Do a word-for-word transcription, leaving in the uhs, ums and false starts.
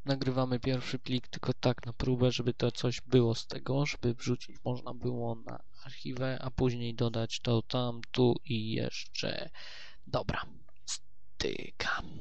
nagrywamy pierwszy plik tylko tak na próbę, żeby to coś było z tego, żeby wrzucić można było na archiwę, a później dodać to tam, tu i jeszcze. Dobra, styka.